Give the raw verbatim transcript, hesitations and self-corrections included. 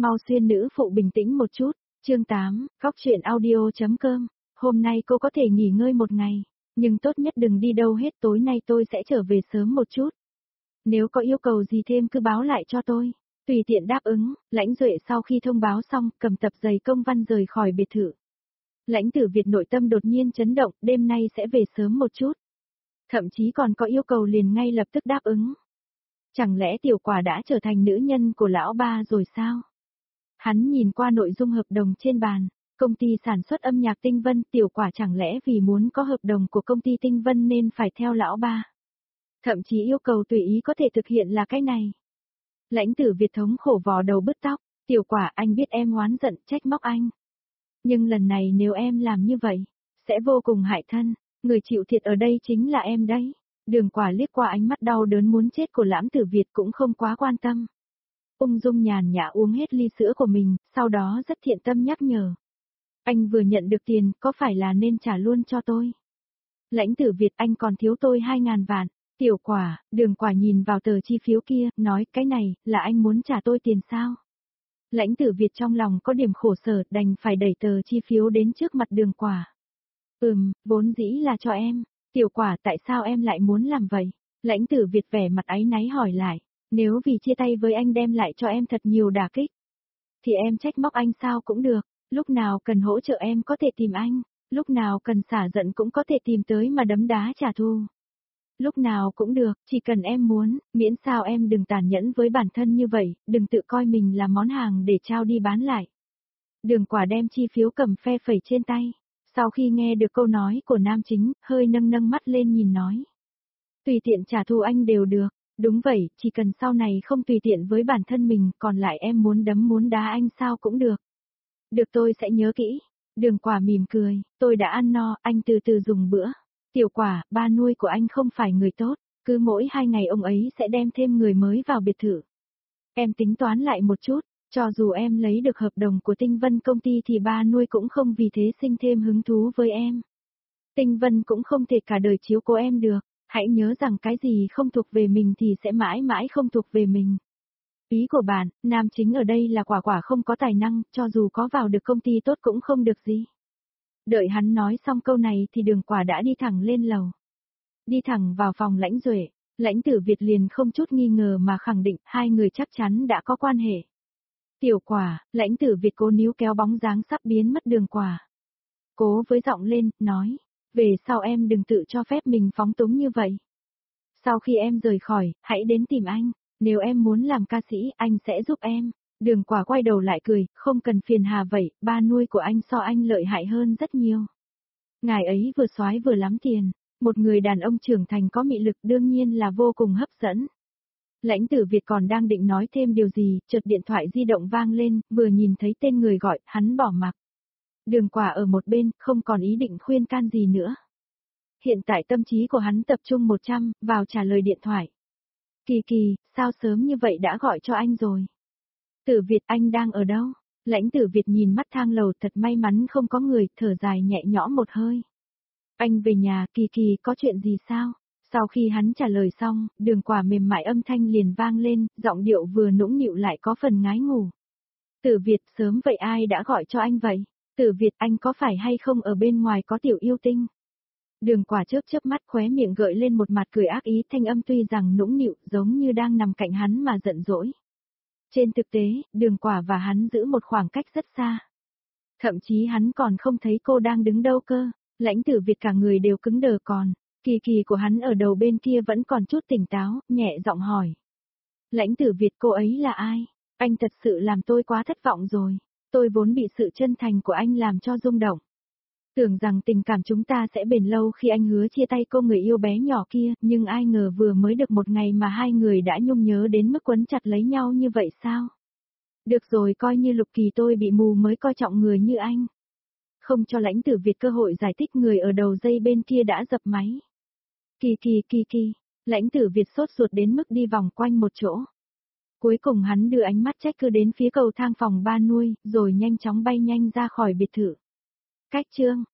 Mau xuyên nữ phụ bình tĩnh một chút. Chương tám, góc truyện audio.com. Hôm nay cô có thể nghỉ ngơi một ngày, nhưng tốt nhất đừng đi đâu hết, tối nay tôi sẽ trở về sớm một chút. Nếu có yêu cầu gì thêm cứ báo lại cho tôi. Tùy tiện đáp ứng, Lãnh Duệ sau khi thông báo xong, cầm tập giấy công văn rời khỏi biệt thự. Lãnh Tử Việt nội tâm đột nhiên chấn động, đêm nay sẽ về sớm một chút. Thậm chí còn có yêu cầu liền ngay lập tức đáp ứng. Chẳng lẽ Tiểu Quả đã trở thành nữ nhân của lão ba rồi sao? Hắn nhìn qua nội dung hợp đồng trên bàn, công ty sản xuất âm nhạc Tinh Vân, Tiểu Quả chẳng lẽ vì muốn có hợp đồng của công ty Tinh Vân nên phải theo lão ba? Thậm chí yêu cầu tùy ý có thể thực hiện là cái này. Lãnh Tử Việt thống khổ vò đầu bứt tóc, Tiểu Quả, anh biết em oán giận trách móc anh. Nhưng lần này nếu em làm như vậy, sẽ vô cùng hại thân, người chịu thiệt ở đây chính là em đấy. Đường Quả liếc qua ánh mắt đau đớn muốn chết của Lãnh Tử Việt cũng không quá quan tâm. Ung dung nhàn nhã uống hết ly sữa của mình, sau đó rất thiện tâm nhắc nhở. Anh vừa nhận được tiền, có phải là nên trả luôn cho tôi? Lãnh Tử Việt, anh còn thiếu tôi hai ngàn vạn. Tiểu Quả, Đường Quả nhìn vào tờ chi phiếu kia, nói, cái này, là anh muốn trả tôi tiền sao? Lãnh Tử Việt trong lòng có điểm khổ sở, đành phải đẩy tờ chi phiếu đến trước mặt Đường Quả. Ừm, vốn dĩ là cho em. Tiểu Quả, tại sao em lại muốn làm vậy? Lãnh Tử Việt vẻ mặt áy náy hỏi lại. Nếu vì chia tay với anh đem lại cho em thật nhiều đả kích, thì em trách móc anh sao cũng được, lúc nào cần hỗ trợ em có thể tìm anh, lúc nào cần xả giận cũng có thể tìm tới mà đấm đá trả thù. Lúc nào cũng được, chỉ cần em muốn, miễn sao em đừng tàn nhẫn với bản thân như vậy, đừng tự coi mình là món hàng để trao đi bán lại. Đường Quả đem chi phiếu cầm phe phẩy trên tay, sau khi nghe được câu nói của nam chính, hơi nâng nâng mắt lên nhìn nói. Tùy tiện trả thù anh đều được. Đúng vậy, chỉ cần sau này không tùy tiện với bản thân mình, còn lại em muốn đấm muốn đá anh sao cũng được. Được, tôi sẽ nhớ kỹ. Đường Quả mỉm cười, tôi đã ăn no, anh từ từ dùng bữa. Tiểu Quả, ba nuôi của anh không phải người tốt, cứ mỗi hai ngày ông ấy sẽ đem thêm người mới vào biệt thự. Em tính toán lại một chút, cho dù em lấy được hợp đồng của Tinh Vân công ty thì ba nuôi cũng không vì thế sinh thêm hứng thú với em. Tinh Vân cũng không thể cả đời chiếu cố em được. Hãy nhớ rằng cái gì không thuộc về mình thì sẽ mãi mãi không thuộc về mình. Ý của bạn, nam chính ở đây là Quả Quả không có tài năng, cho dù có vào được công ty tốt cũng không được gì. Đợi hắn nói xong câu này thì Đường Quả đã đi thẳng lên lầu. Đi thẳng vào phòng Lãnh Duệ, Lãnh Tử Việt liền không chút nghi ngờ mà khẳng định hai người chắc chắn đã có quan hệ. Tiểu Quả, Lãnh Tử Việt cố níu kéo bóng dáng sắp biến mất Đường Quả. Cố với giọng lên, nói. Về sau em đừng tự cho phép mình phóng túng như vậy. Sau khi em rời khỏi, hãy đến tìm anh. Nếu em muốn làm ca sĩ, anh sẽ giúp em. Đường Quả quay đầu lại cười, không cần phiền hà vậy, ba nuôi của anh so anh lợi hại hơn rất nhiều. Ngài ấy vừa soái vừa lắm tiền. Một người đàn ông trưởng thành có mị lực đương nhiên là vô cùng hấp dẫn. Lãnh Tử Việt còn đang định nói thêm điều gì, chợt điện thoại di động vang lên, vừa nhìn thấy tên người gọi, hắn bỏ mặc. Đường Quả ở một bên, không còn ý định khuyên can gì nữa. Hiện tại tâm trí của hắn tập trung một trăm, vào trả lời điện thoại. Kỳ Kỳ, sao sớm như vậy đã gọi cho anh rồi? Tử Việt, anh đang ở đâu? Lãnh Tử Việt nhìn mắt thang lầu, thật may mắn không có người, thở dài nhẹ nhõm một hơi. Anh về nhà, Kỳ Kỳ, có chuyện gì sao? Sau khi hắn trả lời xong, Đường Quả mềm mại âm thanh liền vang lên, giọng điệu vừa nũng nịu lại có phần ngái ngủ. Tử Việt, sớm vậy ai đã gọi cho anh vậy? Tử Việt, anh có phải hay không ở bên ngoài có tiểu yêu tinh? Đường Quả chớp chớp mắt, khóe miệng gợi lên một mặt cười ác ý, thanh âm tuy rằng nũng nịu, giống như đang nằm cạnh hắn mà giận dỗi. Trên thực tế, Đường Quả và hắn giữ một khoảng cách rất xa. Thậm chí hắn còn không thấy cô đang đứng đâu cơ. Lãnh Tử Việt cả người đều cứng đờ, còn Kỳ Kỳ của hắn ở đầu bên kia vẫn còn chút tỉnh táo, nhẹ giọng hỏi. Lãnh Tử Việt, cô ấy là ai? Anh thật sự làm tôi quá thất vọng rồi. Tôi vốn bị sự chân thành của anh làm cho rung động. Tưởng rằng tình cảm chúng ta sẽ bền lâu khi anh hứa chia tay cô người yêu bé nhỏ kia, nhưng ai ngờ vừa mới được một ngày mà hai người đã nhung nhớ đến mức quấn chặt lấy nhau như vậy sao? Được rồi, coi như Lục Kỳ tôi bị mù mới coi trọng người như anh. Không cho Lãnh Tử Việt cơ hội giải thích, người ở đầu dây bên kia đã dập máy. Kỳ Kỳ, Kỳ Kỳ, Lãnh Tử Việt sốt ruột đến mức đi vòng quanh một chỗ. Cuối cùng hắn đưa ánh mắt trách cứ đến phía cầu thang phòng ba nuôi, rồi nhanh chóng bay nhanh ra khỏi biệt thự. Cách chương